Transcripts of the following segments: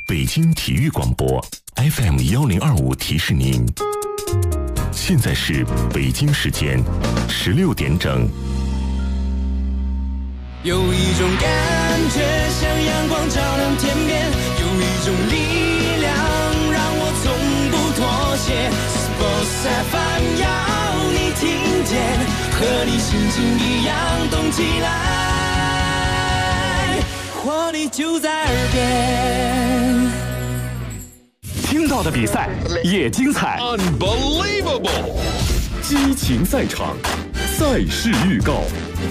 北京体育广播 FM1025提示您，现在是北京时间16点整。 有一种感觉像阳光照亮天边，有一种力量让我从不妥协。Sports FM 要你听见，和你心情一样动起来，活力就在耳边。 听到的比赛也精彩 Unbelievable 激情赛场，赛事预告。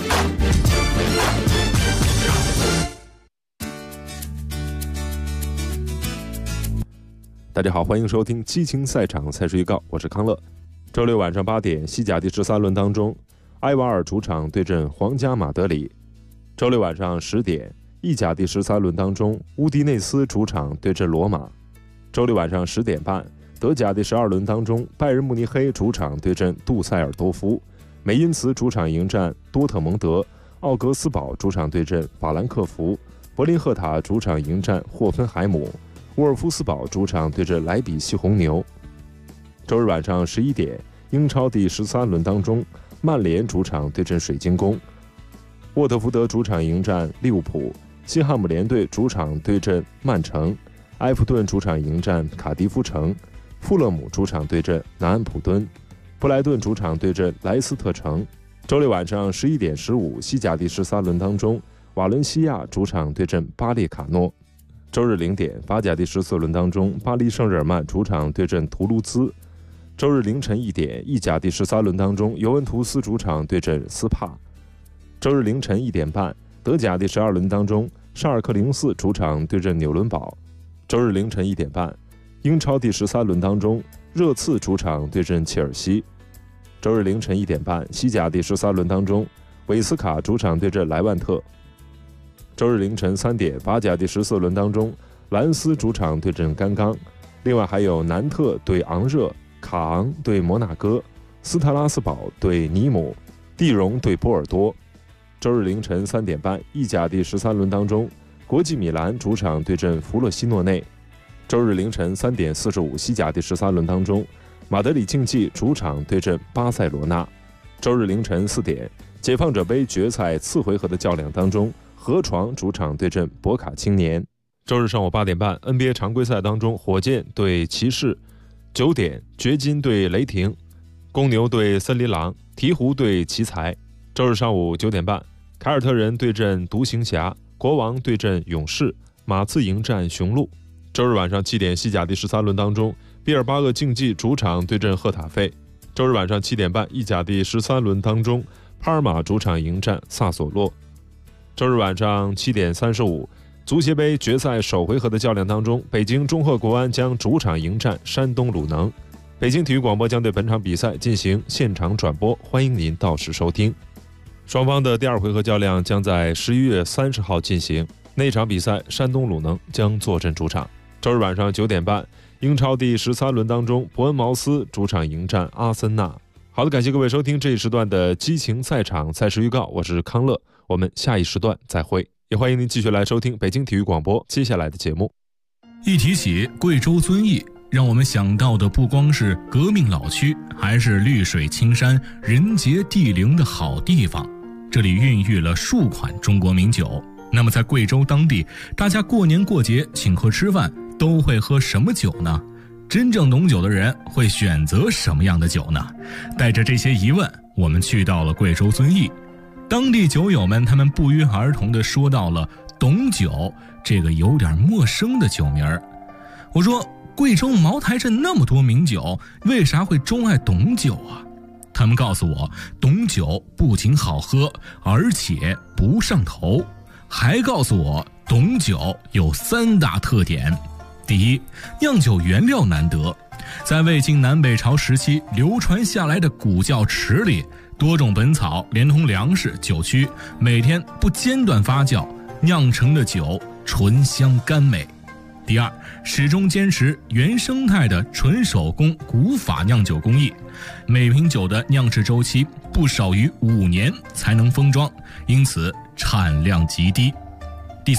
大家好，欢迎收听激情赛场赛事预告，我是康乐。周六晚上8点，西甲第13轮当中，埃瓦尔主场对阵皇家马德里。周六晚上10点，意甲第13轮当中，乌迪内斯主场对阵罗马。周六晚上10点半，德甲第12轮当中，拜仁慕尼黑主场对阵杜塞尔多夫，梅因茨主场迎战多特蒙德，奥格斯堡主场对阵法兰克福，柏林赫塔主场迎战霍芬海姆，沃尔夫斯堡主场对阵莱比锡红牛。周日晚上11点，英超第13轮当中，曼联主场对阵水晶宫，沃特福德主场迎战利物浦，西汉姆联队主场对阵曼城，埃弗顿主场迎战卡迪夫城，富勒姆主场对阵南安普敦，布莱顿主场对阵莱斯特城。周六晚上11点15，西甲第13轮当中，瓦伦西亚主场对阵巴列卡诺。周日0点，法甲第14轮当中，巴黎圣日耳曼主场对阵图卢兹。周日凌晨1点，意甲第13轮当中，尤文图斯主场对阵斯帕。周日凌晨1点半，德甲第12轮当中，沙尔克04主场对阵纽伦堡。周日凌晨1点半，英超第13轮当中，热刺主场对阵切尔西。周日凌晨1点半，西甲第13轮当中，韦斯卡主场对阵莱万特。周日凌晨3点，法甲第14轮当中，兰斯主场对阵甘刚。另外还有南特对昂热，卡昂对摩纳哥，斯特拉斯堡对尼姆，蒂荣对波尔多。周日凌晨3点半，意甲第13轮当中，国际米兰主场对阵弗洛西诺内。周日凌晨3点45，西甲第13轮当中，马德里竞技主场对阵巴塞罗那。周日凌晨4点，解放者杯决赛次回合的较量当中，河床主场对阵博卡青年。周日上午8点半 NBA 常规赛当中，火箭对骑士；9点，掘金对雷霆，公牛对森林狼，鹈鹕对奇才。周日上午9点半，凯尔特人对阵独行侠，国王对阵勇士，马刺迎战雄鹿。周日晚上7点，西甲第13轮当中，毕尔巴鄂竞技主场对阵赫塔费。周日晚上7点半，意甲第13轮当中，帕尔马主场迎战萨索洛。周日晚上7点35，足协杯决赛首回合的较量当中，北京中赫国安将主场迎战山东鲁能。北京体育广播将对本场比赛进行现场转播，欢迎您到时收听。双方的第二回合较量将在11月30号进行，那场比赛山东鲁能将坐镇主场。周日晚上9点半，英超第13轮当中，伯恩茅斯主场迎战阿森纳。好的，感谢各位收听这一时段的激情赛场赛事预告，我是康乐，我们下一时段再会，也欢迎您继续来收听北京体育广播接下来的节目。 一提起贵州遵义，让我们想到的不光是革命老区，还是绿水青山、人杰地灵的好地方。这里孕育了数款中国名酒。那么在贵州当地，大家过年过节请客吃饭都会喝什么酒呢？真正懂酒的人会选择什么样的酒呢？带着这些疑问，我们去到了贵州遵义。当地酒友们他们不约而同地说到了董酒这个有点陌生的酒名儿。我说，贵州茅台镇那么多名酒，为啥会钟爱董酒啊？他们告诉我，董酒不仅好喝，而且不上头，还告诉我董酒有3大特点。第一，酿酒原料难得，在魏晋南北朝时期流传下来的古窖池里，多种本草连同粮食、酒曲，每天不间断发酵，酿成的酒醇香甘美。第二，始终坚持原生态的纯手工古法酿酒工艺，每瓶酒的酿制周期不少于5年才能封装，因此产量极低。第三，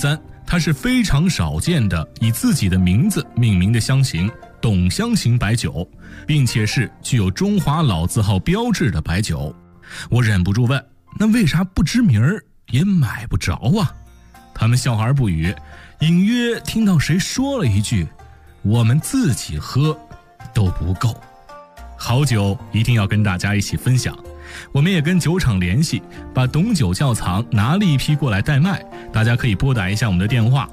它是非常少见的以自己的名字命名的香型董香型白酒，并且是具有中华老字号标志的白酒。我忍不住问，那为啥不知名儿也买不着啊？他们笑而不语，隐约听到谁说了一句，我们自己喝都不够。好酒一定要跟大家一起分享，我们也跟酒厂联系，把董酒窖藏拿了一批过来代卖，大家可以拨打一下我们的电话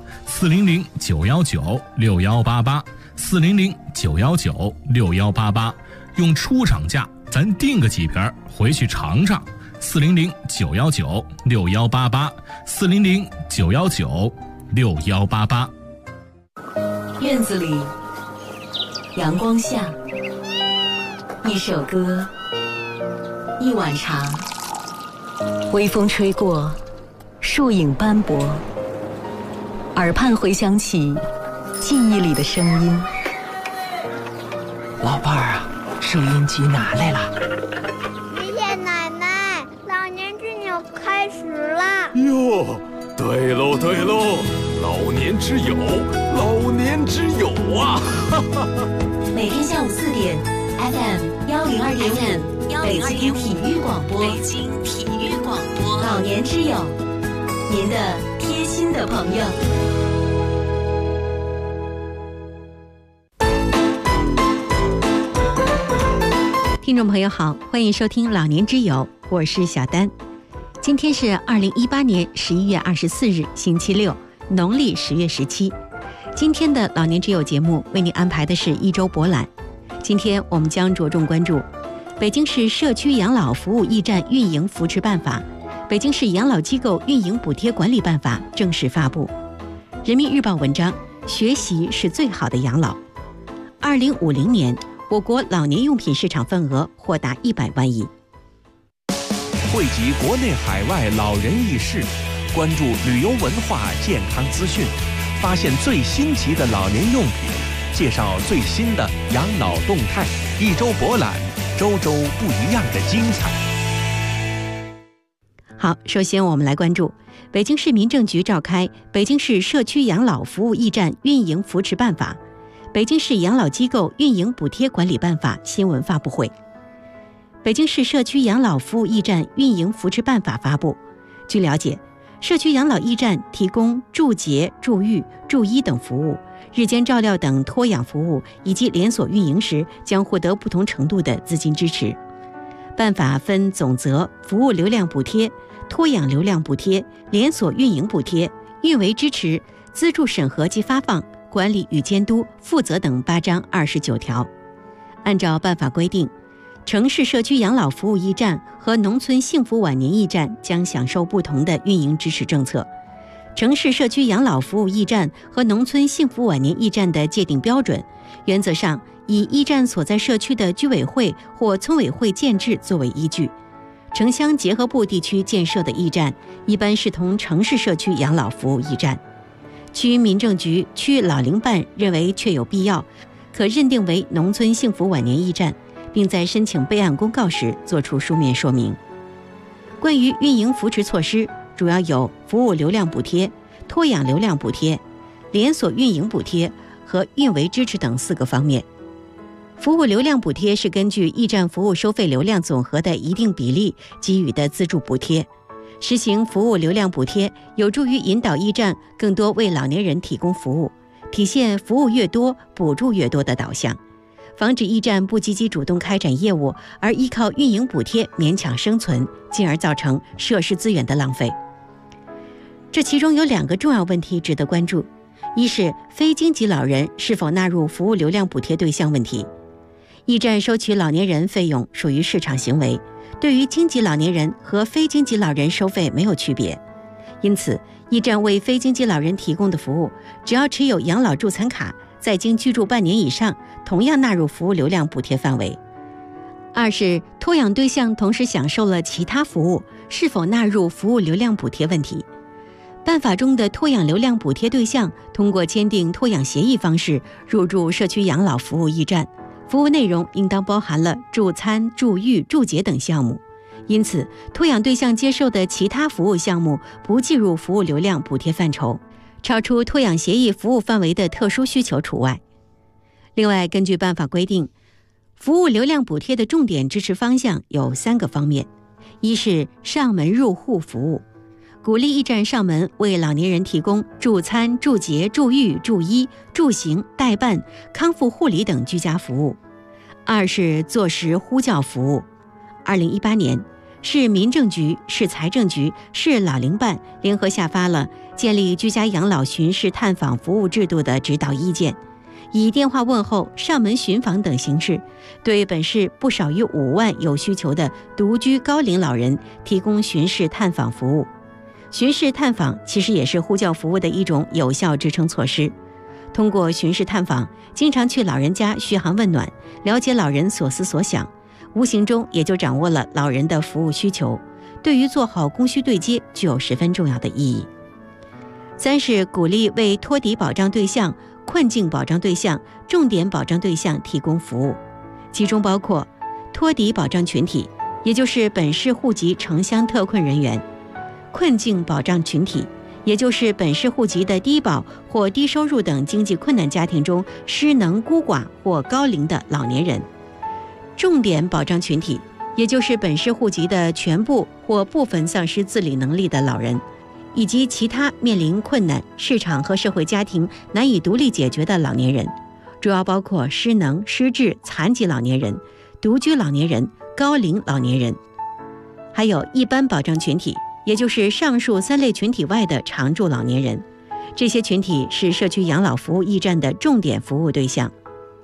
400-919-6188 400-919-6188，用出厂价咱订个几瓶回去尝尝。400-919-6188 400-919-6188。 院子里，阳光下，一首歌，一碗茶，微风吹过，树影斑驳，耳畔回响起记忆里的声音。 老伴儿啊，收音机拿来了。 爷爷奶奶，老年之友开始啦！ 哟，对喽对喽，老年之友，老年之友啊！ 每天下午4点 FM102.5北京体育广播，北京体育广播，老年之友，您的贴心的朋友。 听众朋友好，欢迎收听老年之友，我是小丹。今天是2018年11月24日星期六，农历10月17。今天的老年之友节目为您安排的是一周博览。今天我们将着重关注北京市社区养老服务驿站运营扶持办法、北京市养老机构运营补贴管理办法正式发布。人民日报文章：学习是最好的养老。2050年我国老年用品市场份额或达100万亿。 汇集国内海外老人轶事，关注旅游文化健康资讯，发现最新奇的老年用品，介绍最新的养老动态。一周博览，周周不一样的精彩。 好，首先我们来关注北京市民政局召开《北京市社区养老服务驿站运营扶持办法》、北京市养老机构运营补贴管理办法新闻发布会。北京市社区养老服务驿站运营扶持办法发布。据了解，社区养老驿站提供住洁、住育、住医等服务，日间照料等托养服务以及连锁运营时将获得不同程度的资金支持。办法分总则、服务流量补贴、托养流量补贴、连锁运营补贴、运维支持、资助审核及发放、管理与监督、负责等8章29条。按照办法规定，城市社区养老服务驿站和农村幸福晚年驿站将享受不同的运营支持政策。城市社区养老服务驿站和农村幸福晚年驿站的界定标准，原则上以驿站所在社区的居委会或村委会建制作为依据。城乡结合部地区建设的驿站一般视同城市社区养老服务驿站。区民政局区老龄办认为确有必要，可认定为农村幸福晚年驿站，并在申请备案公告时作出书面说明。关于运营扶持措施，主要有服务流量补贴、托养流量补贴、连锁运营补贴和运维支持等4个方面。服务流量补贴是根据驿站服务收费流量总和的一定比例给予的资助补贴。实行服务流量补贴，有助于引导驿站更多为老年人提供服务，体现服务越多补助越多的导向，防止驿站不积极主动开展业务，而依靠运营补贴勉强生存，进而造成设施资源的浪费。这其中有2个重要问题值得关注，一是非经济老人是否纳入服务流量补贴对象问题。驿站收取老年人费用属于市场行为，对于经济老年人和非经济老人收费没有区别，因此驿站为非经济老人提供的服务，只要持有养老助残卡，在京居住半年以上，同样纳入服务流量补贴范围。二是托养对象同时享受了其他服务，是否纳入服务流量补贴问题。办法中的托养流量补贴对象通过签订托养协议方式入住社区养老服务驿站，服务内容应当包含了住餐、住育、住洁等项目，因此托养对象接受的其他服务项目不计入服务流量补贴范畴。 超出托养协议服务范围的特殊需求除外。另外，根据办法规定，服务流量补贴的重点支持方向有3个方面：一是上门入户服务，鼓励驿站上门为老年人提供助餐、助洁、助育、助医、助行、代办、康复护理等居家服务；二是坐实呼叫服务。2018年，市民政局、市财政局、市老龄办联合下发了建立居家养老巡视探访服务制度的指导意见，以电话问候、上门巡访等形式，对本市不少于5万有需求的独居高龄老人提供巡视探访服务。巡视探访其实也是呼叫服务的一种有效支撑措施。通过巡视探访，经常去老人家嘘寒问暖，了解老人所思所想，无形中也就掌握了老人的服务需求，对于做好供需对接具有十分重要的意义。三是鼓励为托底保障对象、困境保障对象、重点保障对象提供服务，其中包括托底保障群体，也就是本市户籍城乡特困人员；困境保障群体，也就是本市户籍的低保或低收入等经济困难家庭中失能、孤寡或高龄的老年人；重点保障群体，也就是本市户籍的全部或部分丧失自理能力的老人，以及其他面临困难、市场和社会家庭难以独立解决的老年人，主要包括失能、失智、残疾老年人、独居老年人、高龄老年人，还有一般保障群体，也就是上述3类群体外的常住老年人。这些群体是社区养老服务驿站的重点服务对象。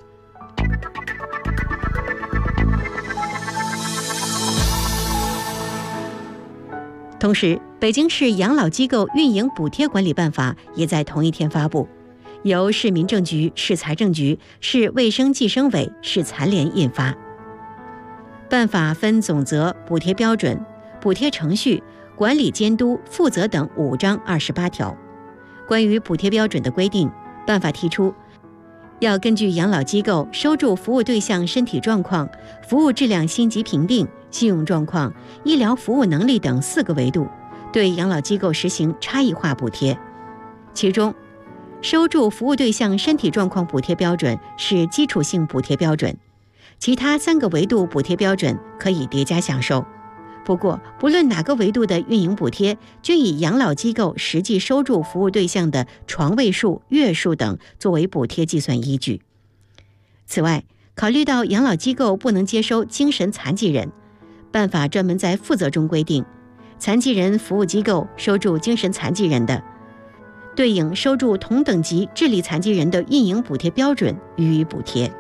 同时，北京市养老机构运营补贴管理办法也在同一天发布，由市民政局、市财政局、市卫生计生委、市残联印发。办法分总则、补贴标准、补贴程序、管理监督、负责等5章28条。关于补贴标准的规定，办法提出，要根据养老机构收助服务对象身体状况、服务质量星级评定、信用状况、医疗服务能力等4个维度，对养老机构实行差异化补贴。其中，收助服务对象身体状况补贴标准是基础性补贴标准，其他3个维度补贴标准可以叠加享受。不过，不论哪个维度的运营补贴，均以养老机构实际收助服务对象的床位数、月数等作为补贴计算依据。此外，考虑到养老机构不能接收精神残疾人，办法专门在附则中规定，残疾人服务机构收助精神残疾人的，对应收助同等级智力残疾人的运营补贴标准予以补贴。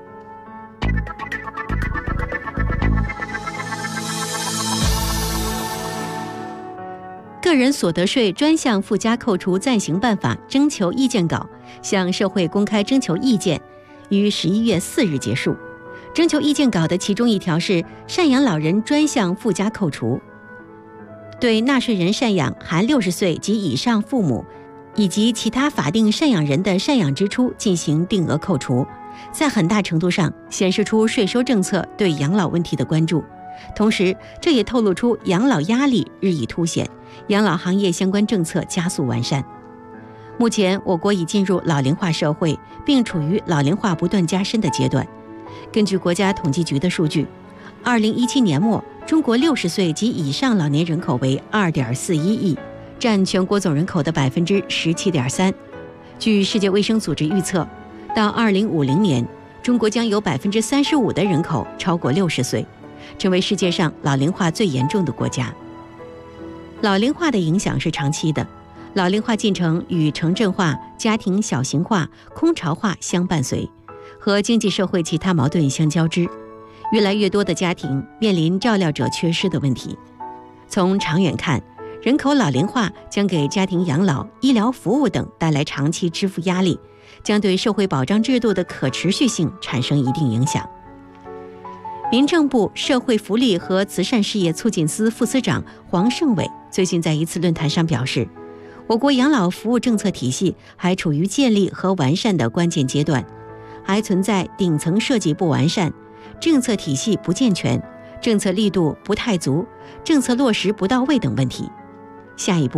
个人所得税专项附加扣除暂行办法征求意见稿向社会公开征求意见，于11月4日结束。征求意见稿的其中一条是赡养老人专项附加扣除，对纳税人赡养含60岁及以上父母以及其他法定赡养人的赡养支出进行定额扣除，在很大程度上显示出税收政策对养老问题的关注。同时，这也透露出养老压力日益凸显，养老行业相关政策加速完善。目前，我国已进入老龄化社会，并处于老龄化不断加深的阶段。根据国家统计局的数据，2017年末，中国60岁及以上老年人口为2.41亿，占全国总人口的17.3%。据世界卫生组织预测，到2050年，中国将有35%的人口超过60岁。成为世界上老龄化最严重的国家。老龄化的影响是长期的，老龄化进程与城镇化、家庭小型化、空巢化相伴随，和经济社会其他矛盾相交织。越来越多的家庭面临照料者缺失的问题。从长远看，人口老龄化将给家庭养老、医疗服务等带来长期支付压力，将对社会保障制度的可持续性产生一定影响。民政部社会福利和慈善事业促进司副司长黄胜伟最近在一次论坛上表示，我国养老服务政策体系还处于建立和完善的关键阶段，还存在顶层设计不完善、政策体系不健全、政策力度不太足、政策落实不到位等问题。下一步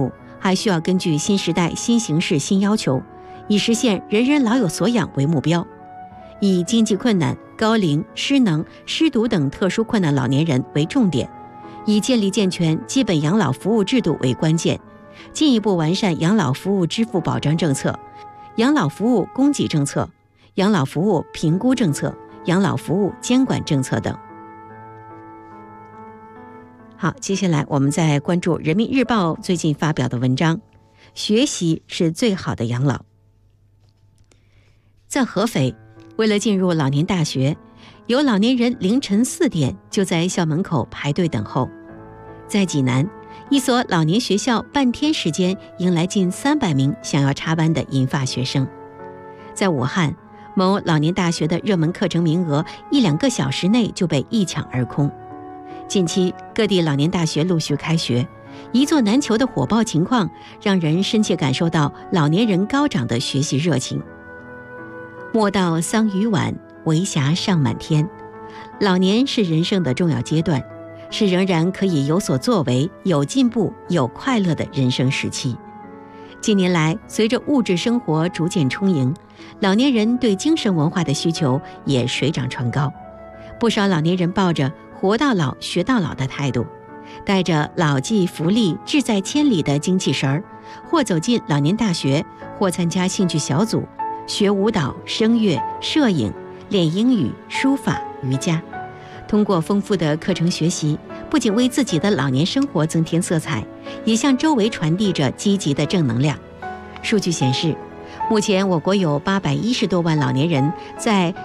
还需要根据新时代新形势新要求，以实现人人老有所养为目标，以经济困难、高龄、失能、失独等特殊困难老年人为重点，以建立健全基本养老服务制度为关键，进一步完善养老服务支付保障政策、养老服务供给政策、养老服务评估政策、养老服务监管政策等。好，接下来我们再关注人民日报最近发表的文章，学习是最好的养老。在合肥，为了进入老年大学，有老年人凌晨4点就在校门口排队等候。在济南，一所老年学校半天时间迎来近300名想要插班的银发学生。在武汉，某老年大学的热门课程名额1-2个小时内就被一抢而空。近期各地老年大学陆续开学，一座难求的火爆情况让人深切感受到老年人高涨的学习热情。莫道桑榆晚，为霞尚满天。老年是人生的重要阶段，是仍然可以有所作为、有进步、有快乐的人生时期。近年来，随着物质生活逐渐充盈，老年人对精神文化的需求也水涨船高。不少老年人抱着活到老学到老的态度，带着老骥伏枥志在千里的精气神儿，或走进老年大学，或参加兴趣小组，学舞蹈、声乐、摄影，练英语、书法、瑜伽。通过丰富的课程学习，不仅为自己的老年生活增添色彩，也向周围传递着积极的正能量。数据显示，目前我国有810多万老年人在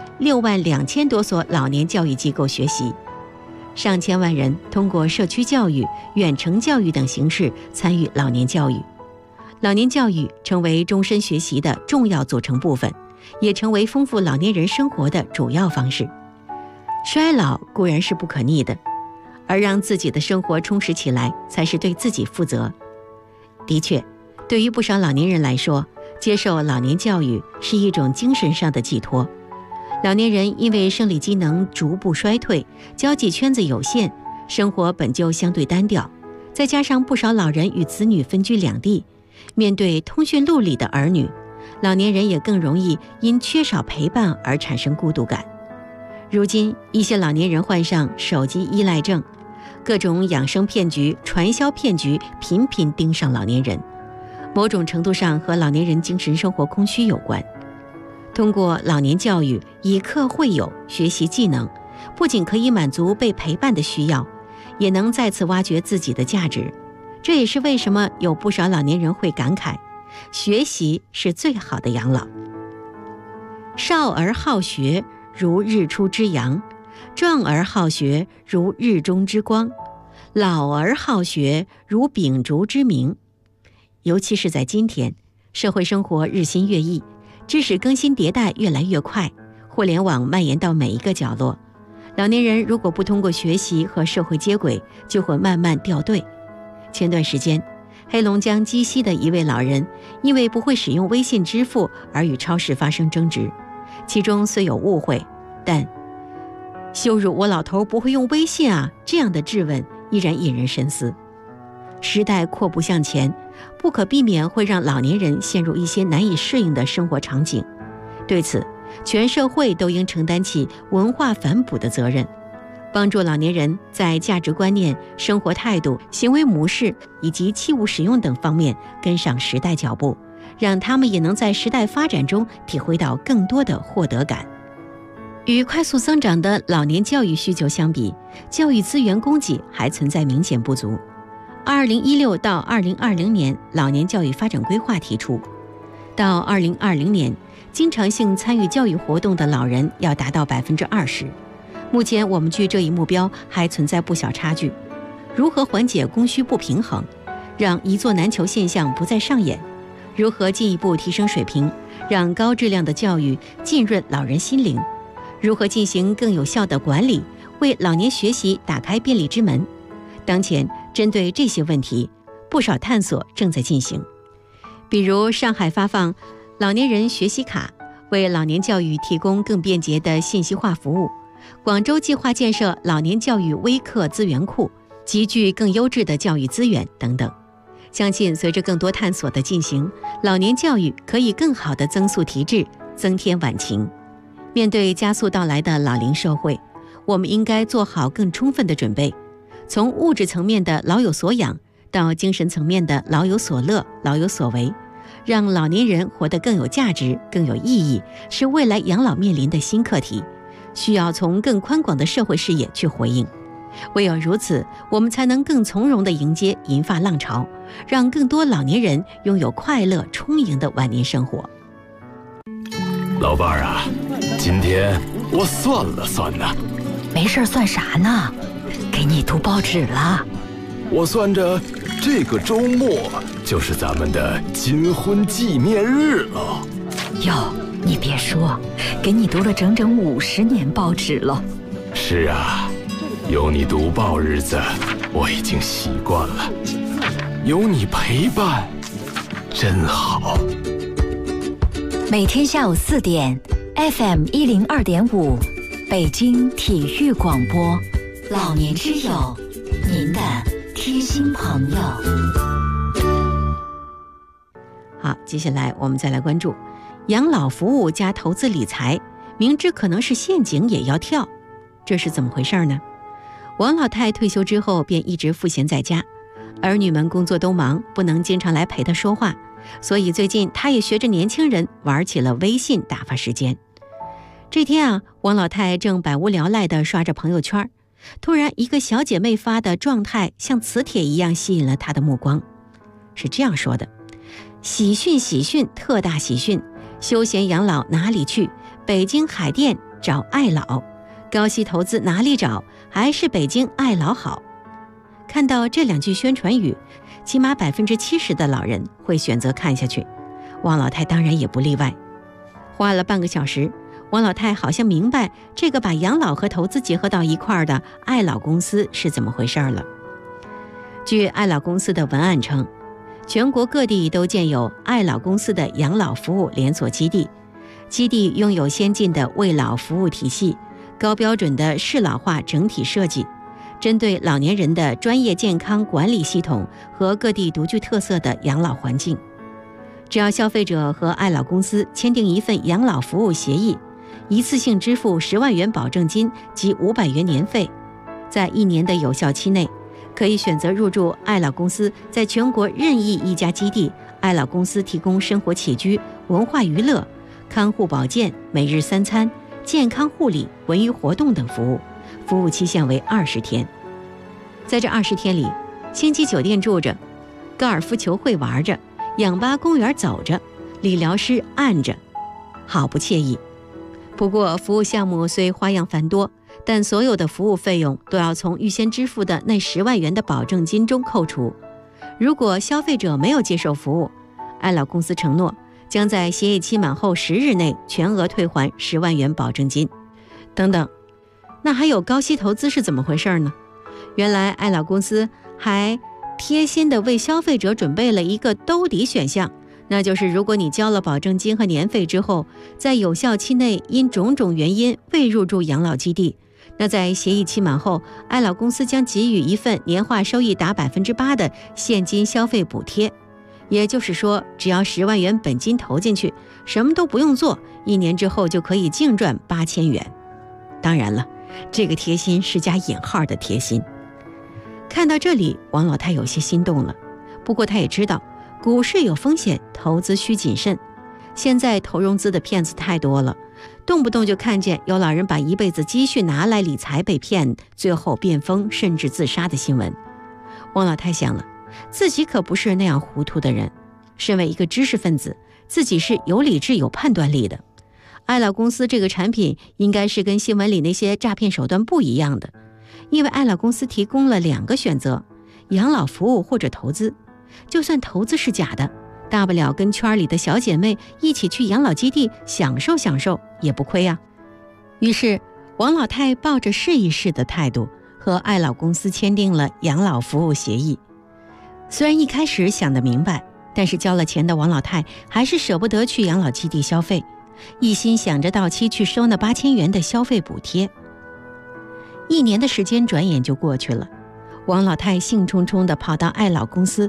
62000多所老年教育机构学习，上千万人通过社区教育、远程教育等形式参与老年教育。老年教育成为终身学习的重要组成部分，也成为丰富老年人生活的主要方式。衰老固然是不可逆的，而让自己的生活充实起来，才是对自己负责。的确，对于不少老年人来说，接受老年教育是一种精神上的寄托。老年人因为生理机能逐步衰退，交际圈子有限，生活本就相对单调，再加上不少老人与子女分居两地，面对通讯录里的儿女，老年人也更容易因缺少陪伴而产生孤独感。如今，一些老年人患上手机依赖症，各种养生骗局、传销骗局频频盯上老年人，某种程度上和老年人精神生活空虚有关。通过老年教育，以课会友，学习技能，不仅可以满足被陪伴的需要，也能再次挖掘自己的价值。这也是为什么有不少老年人会感慨，学习是最好的养老。少儿好学，如日出之阳；壮儿好学，如日中之光；老儿好学，如秉烛之明。尤其是在今天，社会生活日新月异，知识更新迭代越来越快，互联网蔓延到每一个角落。老年人如果不通过学习和社会接轨，就会慢慢掉队。前段时间，黑龙江鸡西的一位老人因为不会使用微信支付而与超市发生争执，其中虽有误会，但羞辱我老头不会用微信啊，这样的质问依然引人深思。时代阔步向前，不可避免会让老年人陷入一些难以适应的生活场景。对此，全社会都应承担起文化反哺的责任，帮助老年人在价值观念、生活态度、行为模式以及器物使用等方面跟上时代脚步，让他们也能在时代发展中体会到更多的获得感。与快速增长的老年教育需求相比，教育资源供给还存在明显不足。2016到2020年老年教育发展规划提出，到2020年，经常性参与教育活动的老人要达到20%。目前我们距这一目标还存在不小差距。如何缓解供需不平衡，让一座难求现象不再上演？如何进一步提升水平，让高质量的教育浸润老人心灵？如何进行更有效的管理，为老年学习打开便利之门？当前针对这些问题，不少探索正在进行。比如上海发放老年人学习卡，为老年教育提供更便捷的信息化服务；广州计划建设老年教育微课资源库，集聚更优质的教育资源等等。 相信随着更多探索的进行，老年教育可以更好地增速提质，增添晚晴。面对加速到来的老龄社会，我们应该做好更充分的准备，从物质层面的老有所养，到精神层面的老有所乐、老有所为，让老年人活得更有价值、更有意义，是未来养老面临的新课题，需要从更宽广的社会视野去回应。唯有如此，我们才能更从容地迎接银发浪潮，让更多老年人拥有快乐充盈的晚年生活。 老伴儿啊，今天我算了算呢。 没事算啥呢？给你读报纸了。 我算着这个周末就是咱们的金婚纪念日了。 哟，你别说，给你读了整整50年报纸了。 是啊，有你读报日子，我已经习惯了。有你陪伴，真好。 每天下午4点 ，FM 102.5，北京体育广播， 老年之友，您的贴心朋友。 好，接下来我们再来关注养老服务加投资理财，明知可能是陷阱也要跳，这是怎么回事呢？王老太退休之后便一直赋闲在家，儿女们工作都忙，不能经常来陪她说话，所以最近她也学着年轻人玩起了微信打发时间。这天啊，王老太正百无聊赖地刷着朋友圈，突然一个小姐妹发的状态像磁铁一样吸引了她的目光。是这样说的：喜讯喜讯，特大喜讯，休闲养老哪里去？北京海淀找爱老，高息投资哪里找？还是北京爱老好。看到这2句宣传语，起码70%的老人会选择看下去，王老太当然也不例外。花了半个小时，王老太好像明白这个把养老和投资结合到一块儿的爱老公司是怎么回事了。据爱老公司的文案称，全国各地都建有爱老公司的养老服务连锁基地，基地拥有先进的为老服务体系，高标准的适老化整体设计，针对老年人的专业健康管理系统和各地独具特色的养老环境。只要消费者和爱老公司签订一份养老服务协议，一次性支付10万元保证金及500元年费，在1年的有效期内，可以选择入住爱老公司在全国任意一家基地，爱老公司提供生活起居、文化娱乐、看护保健、每日3餐、健康护理、文娱活动等服务，服务期限为20天。在这20天里，星级酒店住着，高尔夫球会玩着，氧吧公园走着，理疗师按着，好不惬意。不过服务项目虽花样繁多，但所有的服务费用都要从预先支付的那10万元的保证金中扣除。如果消费者没有接受服务，爱老公司承诺将在协议期满后10日内全额退还10万元保证金。等等，那还有高息投资是怎么回事呢？原来爱老公司还贴心地为消费者准备了一个兜底选项，那就是如果你交了保证金和年费之后，在有效期内因种种原因未入住养老基地，那在协议期满后，爱老公司将给予一份年化收益达8%的现金消费补贴。也就是说，只要10万元本金投进去，什么都不用做，1年之后就可以净赚8000元。当然了，这个贴心是加引号的贴心。看到这里，王老太有些心动了。不过她也知道，股市有风险，投资需谨慎。现在投融资的骗子太多了，动不动就看见有老人把一辈子积蓄拿来理财被骗，最后变疯甚至自杀的新闻。王老太想了，自己可不是那样糊涂的人，身为一个知识分子，自己是有理智有判断力的。爱老公司这个产品应该是跟新闻里那些诈骗手段不一样的，因为爱老公司提供了2个选择，养老服务或者投资。就算投资是假的，大不了跟圈里的小姐妹一起去养老基地享受享受也不亏啊。于是王老太抱着试一试的态度，和爱老公司签订了养老服务协议。虽然一开始想得明白，但是交了钱的王老太还是舍不得去养老基地消费，一心想着到期去收那8000元的消费补贴。1年的时间转眼就过去了，王老太兴冲冲地跑到爱老公司，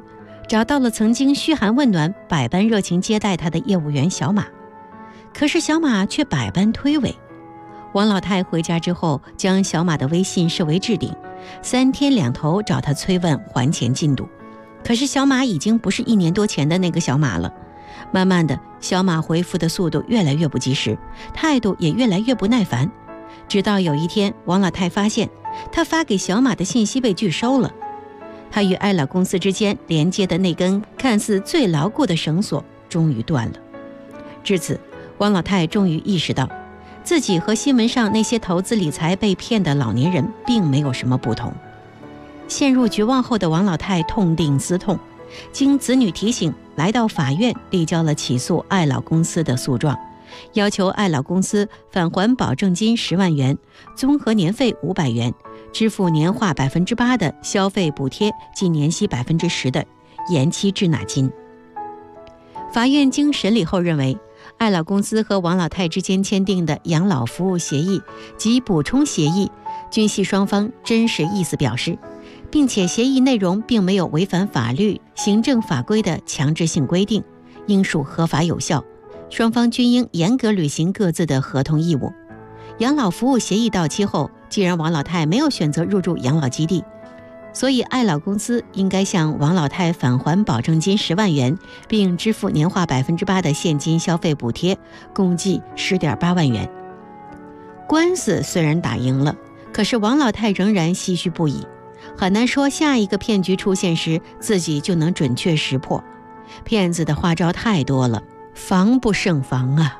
找到了曾经嘘寒问暖、百般热情接待他的业务员小马，可是小马却百般推诿。王老太回家之后，将小马的微信设为置顶，3天2头找他催问还钱进度。可是小马已经不是1年多前的那个小马了。慢慢的，小马回复的速度越来越不及时，态度也越来越不耐烦。直到有一天，王老太发现他发给小马的信息被拒收了。他与爱老公司之间连接的那根看似最牢固的绳索终于断了。至此，王老太终于意识到，自己和新闻上那些投资理财被骗的老年人并没有什么不同。陷入绝望后的王老太痛定思痛，经子女提醒，来到法院递交了起诉爱老公司的诉状，要求爱老公司返还保证金10万元，综合年费500元，支付年化8%的消费补贴及年息10%的延期滞纳金。法院经审理后认为，爱老公司和王老太之间签订的养老服务协议及补充协议均系双方真实意思表示，并且协议内容并没有违反法律、行政法规的强制性规定，应属合法有效，双方均应严格履行各自的合同义务。养老服务协议到期后，既然王老太没有选择入住养老基地，所以爱老公司应该向王老太返还保证金10万元，并支付年化8%的现金消费补贴，共计10.8万元。官司虽然打赢了，可是王老太仍然唏嘘不已，很难说下一个骗局出现时自己就能准确识破。骗子的花招太多了，防不胜防啊！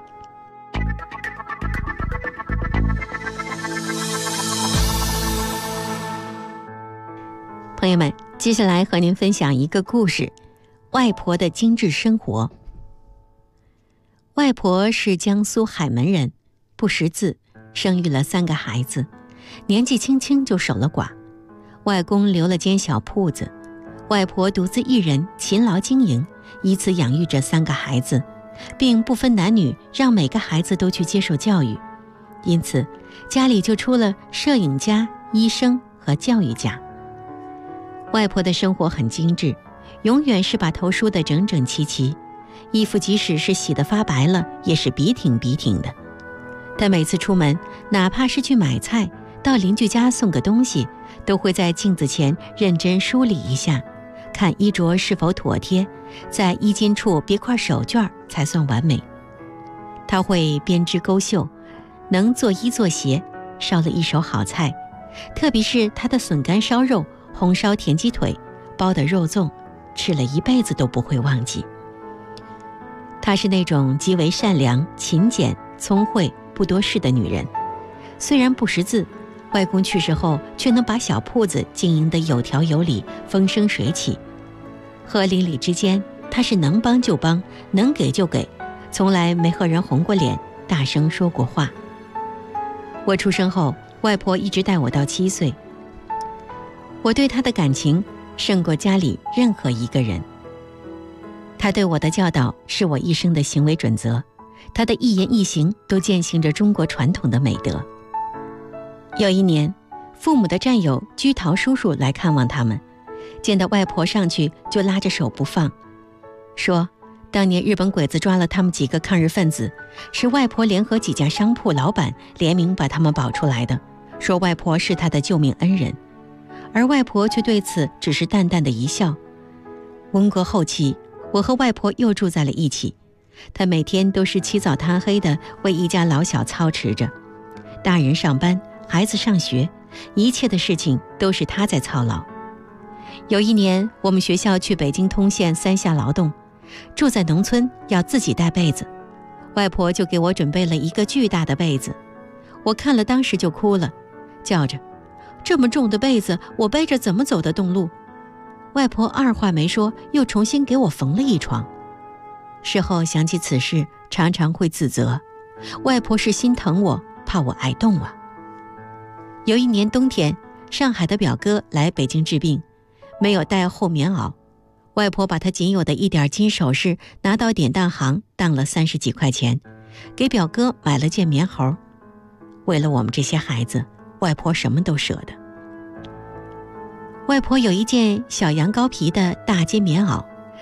朋友们，接下来和您分享一个故事：外婆的精致生活。外婆是江苏海门人，不识字，生育了3个孩子，年纪轻轻就守了寡。外公留了间小铺子，外婆独自一人勤劳经营，以此养育着3个孩子，并不分男女，让每个孩子都去接受教育。因此，家里就出了摄影家、医生和教育家。外婆的生活很精致，永远是把头梳得整整齐齐，衣服即使是洗得发白了，也是笔挺笔挺的。她每次出门，哪怕是去买菜，到邻居家送个东西，都会在镜子前认真梳理一下，看衣着是否妥帖，在衣襟处别块手绢才算完美。她会编织钩绣，能做衣做鞋，烧了一手好菜，特别是她的笋干烧肉、红烧田鸡腿、包的肉粽，吃了一辈子都不会忘记。她是那种极为善良、勤俭、聪慧、不多事的女人。虽然不识字，外公去世后却能把小铺子经营得有条有理、风生水起。和邻里之间，她是能帮就帮，能给就给，从来没和人红过脸，大声说过话。我出生后，外婆一直带我到7岁。我对她的感情胜过家里任何一个人。她对我的教导是我一生的行为准则，她的一言一行都践行着中国传统的美德。有一年，父母的战友居桃叔叔来看望他们，见到外婆上去就拉着手不放，说当年日本鬼子抓了他们几个抗日分子，是外婆联合几家商铺老板联名把他们保出来的，说外婆是他的救命恩人。而外婆却对此只是淡淡的一笑。文革后期，我和外婆又住在了一起，她每天都是起早贪黑的为一家老小操持着，大人上班，孩子上学，一切的事情都是她在操劳。有一年，我们学校去北京通县3下劳动，住在农村要自己带被子，外婆就给我准备了一个巨大的被子，我看了当时就哭了，叫着这么重的被子我背着怎么走得动路。外婆二话没说，又重新给我缝了一床。事后想起此事，常常会自责，外婆是心疼我，怕我挨冻啊。有一年冬天，上海的表哥来北京治病，没有带厚棉袄，外婆把他仅有的一点金首饰拿到典当行当了30几块钱，给表哥买了件棉猴。为了我们这些孩子，外婆什么都舍得。外婆有一件小羊羔皮的大金棉袄，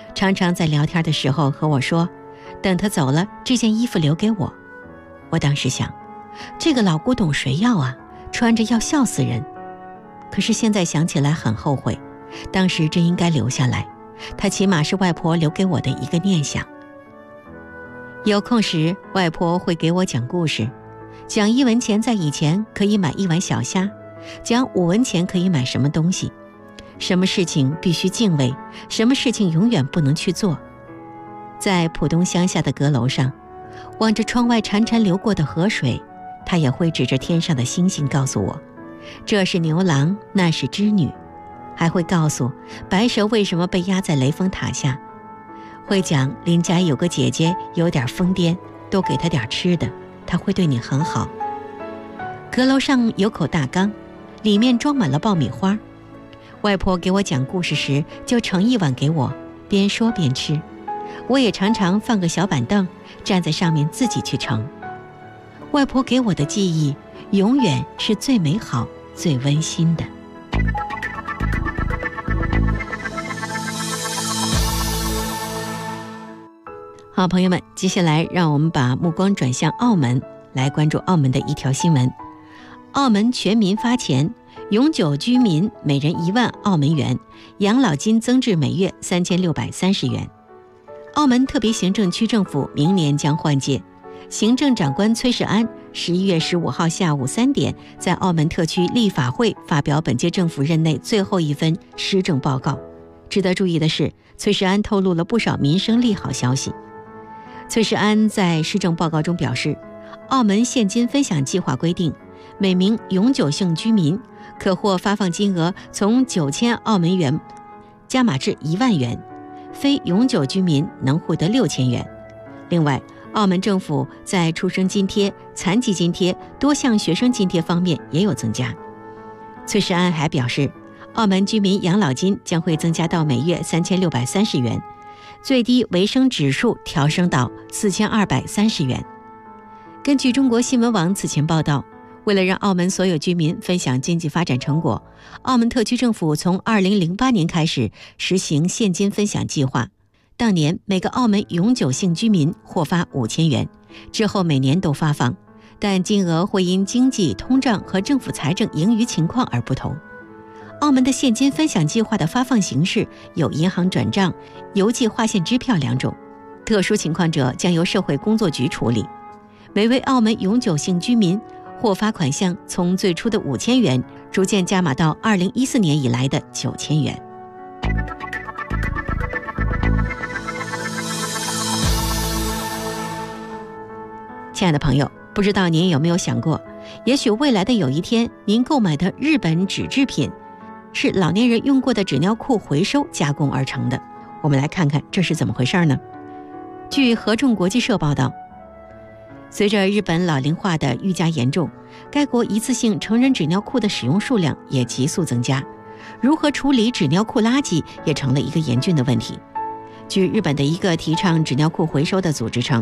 常常在聊天的时候和我说，等他走了，这件衣服留给我。我当时想，这个老古董谁要啊，穿着要笑死人。可是现在想起来很后悔，当时真应该留下来，它起码是外婆留给我的一个念想。有空时，外婆会给我讲故事，讲1文钱在以前可以买1碗小虾，讲5文钱可以买什么东西，什么事情必须敬畏，什么事情永远不能去做。在浦东乡下的阁楼上，望着窗外潺潺流过的河水，他也会指着天上的星星告诉我，这是牛郎，那是织女，还会告诉白蛇为什么被压在雷峰塔下，会讲邻家有个姐姐有点疯癫，多给她点吃的，她会对你很好。阁楼上有口大缸，里面装满了爆米花，外婆给我讲故事时就盛1碗给我，边说边吃。我也常常放个小板凳，站在上面自己去盛。外婆给我的记忆永远是最美好最温馨的。好，朋友们，接下来让我们把目光转向澳门，来关注澳门的一条新闻。澳门全民发钱，永久居民每人1万澳门元，养老金增至每月3630元。澳门特别行政区政府明年将换届，行政长官崔世安11月15号下午3点在澳门特区立法会发表本届政府任内最后一份施政报告。值得注意的是，崔世安透露了不少民生利好消息。崔世安在施政报告中表示，澳门现金分享计划规定，每名永久性居民可获发放金额从9000澳门元加码至1万元，非永久居民能获得6000元。另外，澳门政府在出生津贴、残疾津贴、多项学生津贴方面也有增加。崔世安还表示，澳门居民养老金将会增加到每月3630元，最低维生指数调升到4230元。根据中国新闻网此前报道，为了让澳门所有居民分享经济发展成果，澳门特区政府从2008年开始实行现金分享计划。当年每个澳门永久性居民获发5000元，之后每年都发放，但金额会因经济、通胀和政府财政盈余情况而不同。澳门的现金分享计划的发放形式有银行转账、邮寄划线支票2种，特殊情况者将由社会工作局处理。每位澳门永久性居民获发款项从最初的5000元逐渐加码到2014年以来的9000元。亲爱的朋友，不知道您有没有想过，也许未来的有一天，您购买的日本纸制品是老年人用过的纸尿裤回收加工而成的。我们来看看这是怎么回事呢？据合众国际社报道，随着日本老龄化的愈加严重，该国一次性成人纸尿裤的使用数量也急速增加，如何处理纸尿裤垃圾也成了一个严峻的问题。据日本的一个提倡纸尿裤回收的组织称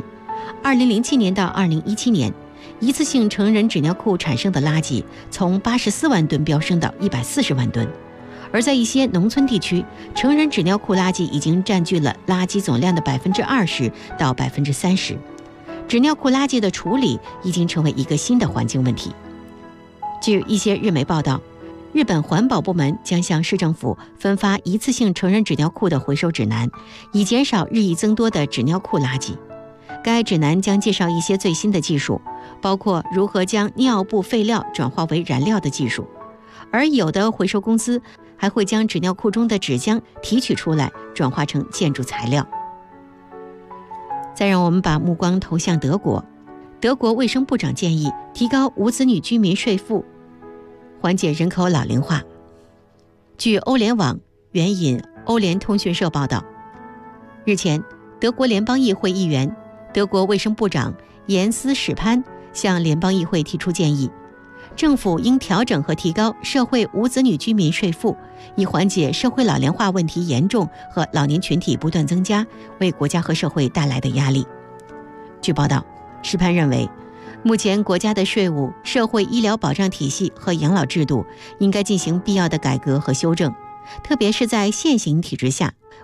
，2007年到2017年，一次性成人纸尿裤产生的垃圾从84万吨飙升到140万吨，而在一些农村地区，成人纸尿裤垃圾已经占据了垃圾总量的20%到30%。纸尿裤垃圾的处理已经成为一个新的环境问题。据一些日媒报道，日本环保部门将向市政府分发一次性成人纸尿裤的回收指南，以减少日益增多的纸尿裤垃圾。该指南将介绍一些最新的技术，包括如何将尿布废料转化为燃料的技术，而有的回收公司还会将纸尿裤中的纸浆提取出来，转化成建筑材料。再让我们把目光投向德国，德国卫生部长建议提高无子女居民税负，缓解人口老龄化。据欧联网援引欧联通讯社报道，日前，德国联邦议会议员、德国卫生部长严斯·史潘向联邦议会提出建议，政府应调整和提高社会无子女居民税负，以缓解社会老龄化问题严重和老年群体不断增加为国家和社会带来的压力。据报道，史潘认为，目前国家的税务、社会医疗保障体系和养老制度应该进行必要的改革和修正，特别是在现行体制下，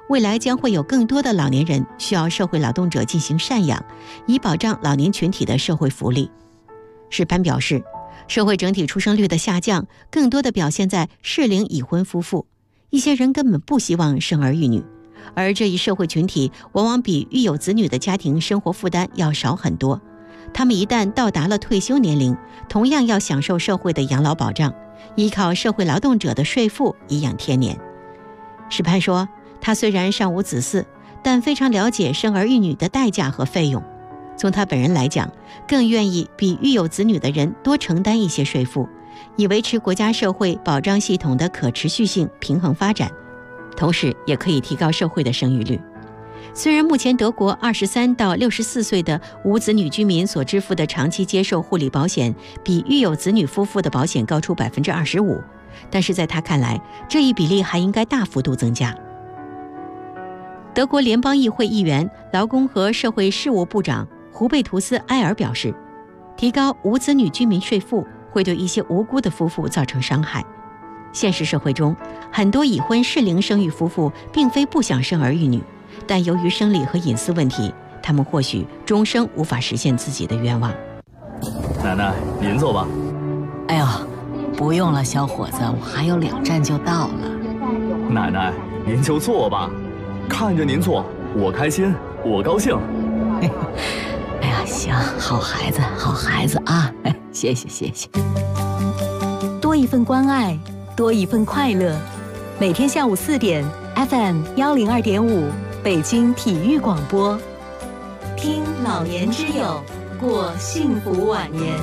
未来将会有更多的老年人需要社会劳动者进行赡养，以保障老年群体的社会福利。史潘表示，社会整体出生率的下降更多的表现在适龄已婚夫妇，一些人根本不希望生儿育女，而这一社会群体往往比育有子女的家庭生活负担要少很多。他们一旦到达了退休年龄，同样要享受社会的养老保障，依靠社会劳动者的税负颐养天年。史潘说，他虽然尚无子嗣，但非常了解生儿育女的代价和费用。从他本人来讲，更愿意比育有子女的人多承担一些税负，以维持国家社会保障系统的可持续性平衡发展，同时也可以提高社会的生育率。虽然目前德国23到64岁的无子女居民所支付的长期接受护理保险比育有子女夫妇的保险高出 25%， 但是在他看来，这一比例还应该大幅度增加。德国联邦议会议员、劳工和社会事务部长胡贝图斯埃尔表示，提高无子女居民税负会对一些无辜的夫妇造成伤害。现实社会中，很多已婚适龄生育夫妇并非不想生儿育女，但由于生理和隐私问题，他们或许终生无法实现自己的愿望。 奶奶，您坐吧。 哎呦，不用了，小伙子，我还有2站就到了。 奶奶，您就坐吧，看着您坐，我开心，我高兴。 哎呀，行，好孩子，好孩子啊！谢谢，谢谢。 多一份关爱，多一份快乐。每天下午4点 ，FM 102.5，北京体育广播，听老年之友，过幸福晚年。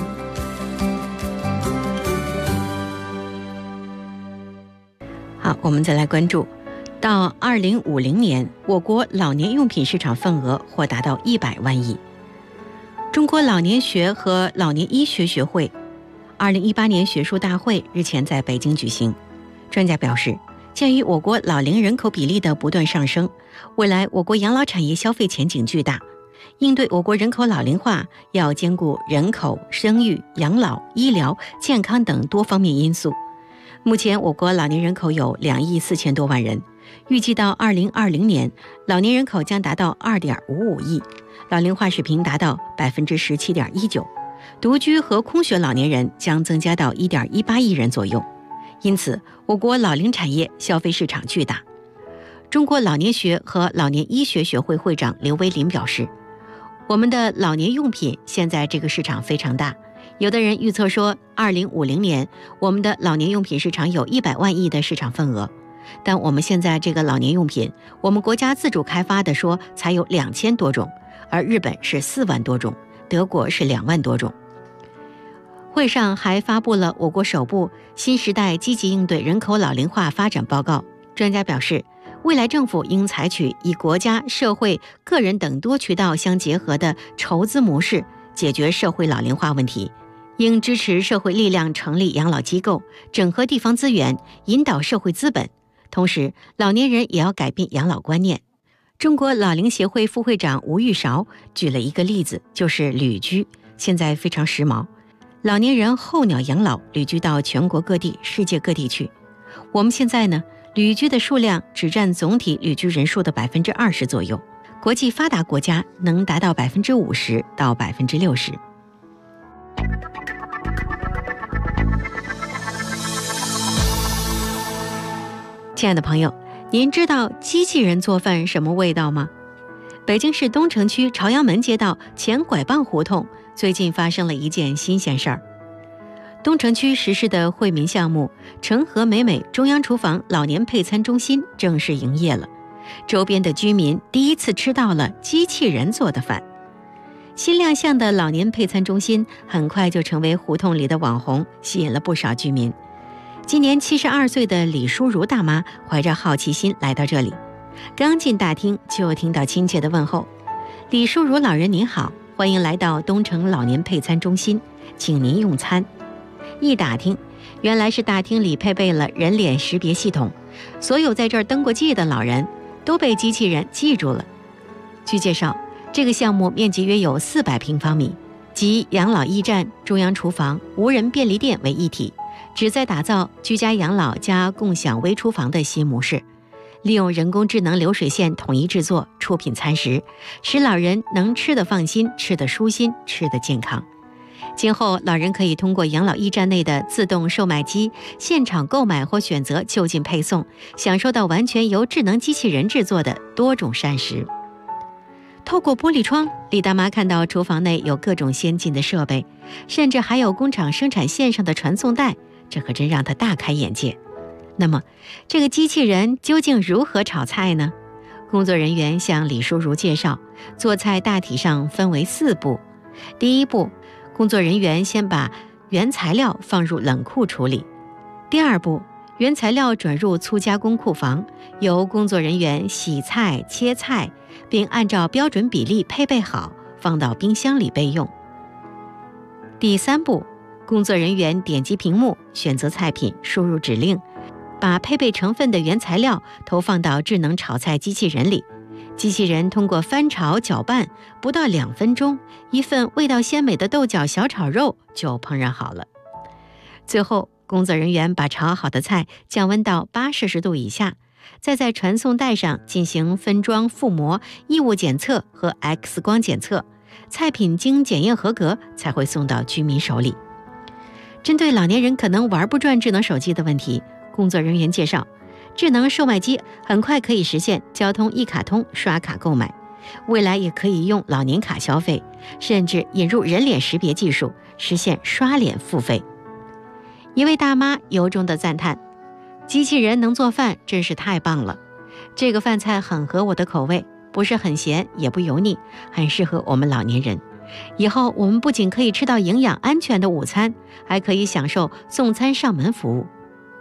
好，我们再来关注，到2050年，我国老年用品市场份额或达到100万亿。中国老年学和老年医学学会2018年学术大会日前在北京举行。专家表示，鉴于我国老龄人口比例的不断上升，未来我国养老产业消费前景巨大。应对我国人口老龄化，要兼顾人口、生育、养老、医疗、健康等多方面因素。目前我国老年人口有2亿4千多万人，预计到2020年，老年人口将达到2.55亿，老龄化水平达到 17.19%， 独居和空穴老年人将增加到 1.18亿人左右。因此，我国老龄产业消费市场巨大。中国老年学和老年医学学会会长刘维林表示，我们的老年用品现在这个市场非常大，有的人预测说2050年我们的老年用品市场有100万亿的市场份额，但我们现在这个老年用品，我们国家自主开发的说才有2000多种，而日本是4万多种，德国是2万多种。会上还发布了我国首部新时代积极应对人口老龄化发展报告。专家表示，未来政府应采取以国家、社会、个人等多渠道相结合的筹资模式，解决社会老龄化问题。应支持社会力量成立养老机构，整合地方资源，引导社会资本。同时，老年人也要改变养老观念。中国老龄协会副会长吴玉韶举了一个例子，就是旅居，现在非常时髦。老年人候鸟养老，旅居到全国各地、世界各地去。我们现在呢，旅居的数量只占总体旅居人数的 20% 左右，国际发达国家能达到 50% 到 60%。亲爱的朋友，您知道机器人做饭什么味道吗？北京市东城区朝阳门街道前拐棒胡同最近发生了一件新鲜事儿。东城区实施的惠民项目成和美美中央厨房老年配餐中心正式营业了，周边的居民第一次吃到了机器人做的饭。新亮相的老年配餐中心很快就成为胡同里的网红，吸引了不少居民。今年72岁的李淑如大妈怀着好奇心来到这里，刚进大厅就听到亲切的问候：“李淑如老人您好，欢迎来到东城老年配餐中心，请您用餐。”一打听，原来是大厅里配备了人脸识别系统，所有在这儿登过记的老人都被机器人记住了。据介绍，这个项目面积约有400平方米，集养老驿站、中央厨房、无人便利店为一体，旨在打造居家养老加共享微厨房的新模式。 利用人工智能流水线统一制作出品餐食，使老人能吃得放心、吃得舒心、吃得健康。今后，老人可以通过养老驿站内的自动售卖机现场购买或选择就近配送，享受到完全由智能机器人制作的多种膳食。透过玻璃窗，李大妈看到厨房内有各种先进的设备，甚至还有工厂生产线上的传送带，这可真让她大开眼界。那么，这个机器人究竟如何炒菜呢？工作人员向李淑如介绍，做菜大体上分为4步。第1步，工作人员先把原材料放入冷库处理。第2步，原材料转入粗加工库房，由工作人员洗菜、切菜，并按照标准比例配备好，放到冰箱里备用。第3步，工作人员点击屏幕，选择菜品，输入指令，把配备成分的原材料投放到智能炒菜机器人里。机器人通过翻炒搅拌，不到2分钟，一份味道鲜美的豆角小炒肉就烹饪好了。最后，工作人员把炒好的菜降温到8摄氏度以下，再在传送带上进行分装覆膜、异物检测和 X 光检测，菜品经检验合格才会送到居民手里。针对老年人可能玩不转智能手机的问题，工作人员介绍，智能售卖机很快可以实现交通一卡通刷卡购买，未来也可以用老年卡消费，甚至引入人脸识别技术，实现刷脸付费。一位大妈由衷地赞叹，机器人能做饭真是太棒了，这个饭菜很合我的口味，不是很咸也不油腻，很适合我们老年人。以后我们不仅可以吃到营养安全的午餐，还可以享受送餐上门服务。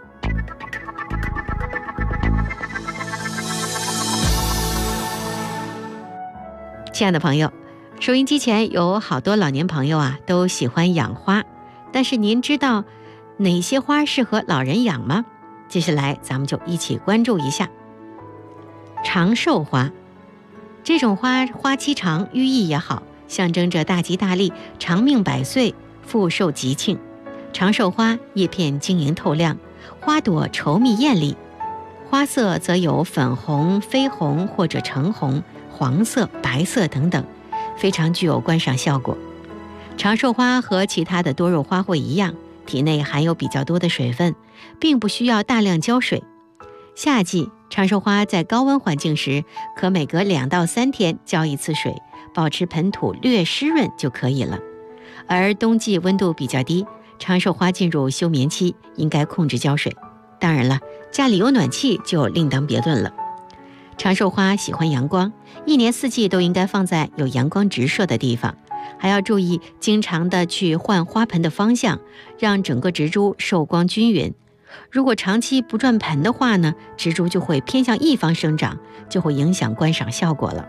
亲爱的朋友，收音机前有好多老年朋友啊，都喜欢养花，但是您知道哪些花适合老人养吗？接下来咱们就一起关注一下长寿花。这种花花期长，寓意也好，象征着大吉大利、长命百岁、福寿吉庆。长寿花叶片晶莹透亮，花朵稠密艳丽，花色则有粉红、绯红或者橙红、黄色、白色等等，非常具有观赏效果。长寿花和其他的多肉花卉一样，体内含有比较多的水分，并不需要大量浇水。夏季长寿花在高温环境时，可每隔2到3天浇一次水，保持盆土略湿润就可以了。而冬季温度比较低，长寿花进入休眠期，应该控制浇水。当然了，家里有暖气就另当别论了。长寿花喜欢阳光，1年4季都应该放在有阳光直射的地方，还要注意经常的去换花盆的方向，让整个植株受光均匀。如果长期不转盆的话呢，植株就会偏向一方生长，就会影响观赏效果了。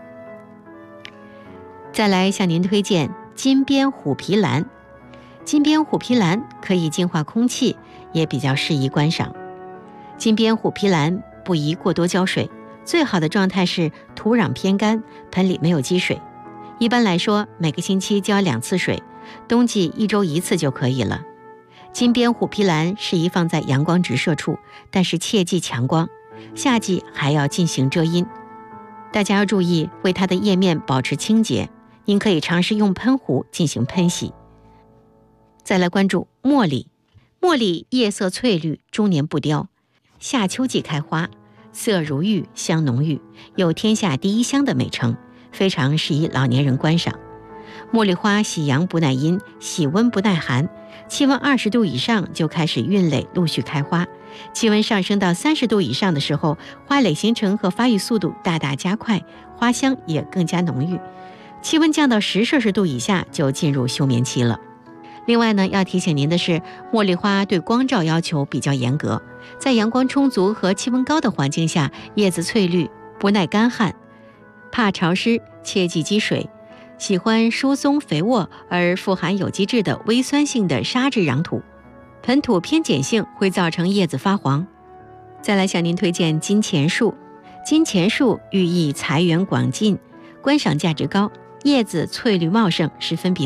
再来向您推荐金边虎皮兰。金边虎皮兰可以净化空气，也比较适宜观赏。金边虎皮兰不宜过多浇水，最好的状态是土壤偏干，盆里没有积水。一般来说，每个星期浇2次水，冬季1周1次就可以了。金边虎皮兰适宜放在阳光直射处，但是切忌强光，夏季还要进行遮阴。大家要注意为它的叶面保持清洁，您可以尝试用喷壶进行喷洗。再来关注茉莉。茉莉叶色翠绿，终年不凋，夏秋季开花，色如玉，香浓郁，有天下第一香的美称，非常适宜老年人观赏。茉莉花喜阳不耐阴，喜温不耐寒，气温20度以上就开始孕蕾陆续开花，气温上升到30度以上的时候，花蕾形成和发育速度大大加快，花香也更加浓郁。气温降到10摄氏度以下就进入休眠期了。另外呢，要提醒您的是，茉莉花对光照要求比较严格，在阳光充足和气温高的环境下，叶子翠绿，不耐干旱，怕潮湿，切忌积水，喜欢疏松肥沃而富含有机质的微酸性的沙质壤土，盆土偏碱性会造成叶子发黄。再来向您推荐金钱树。金钱树寓意财源广进，观赏价值高，叶子翠绿茂盛，十分别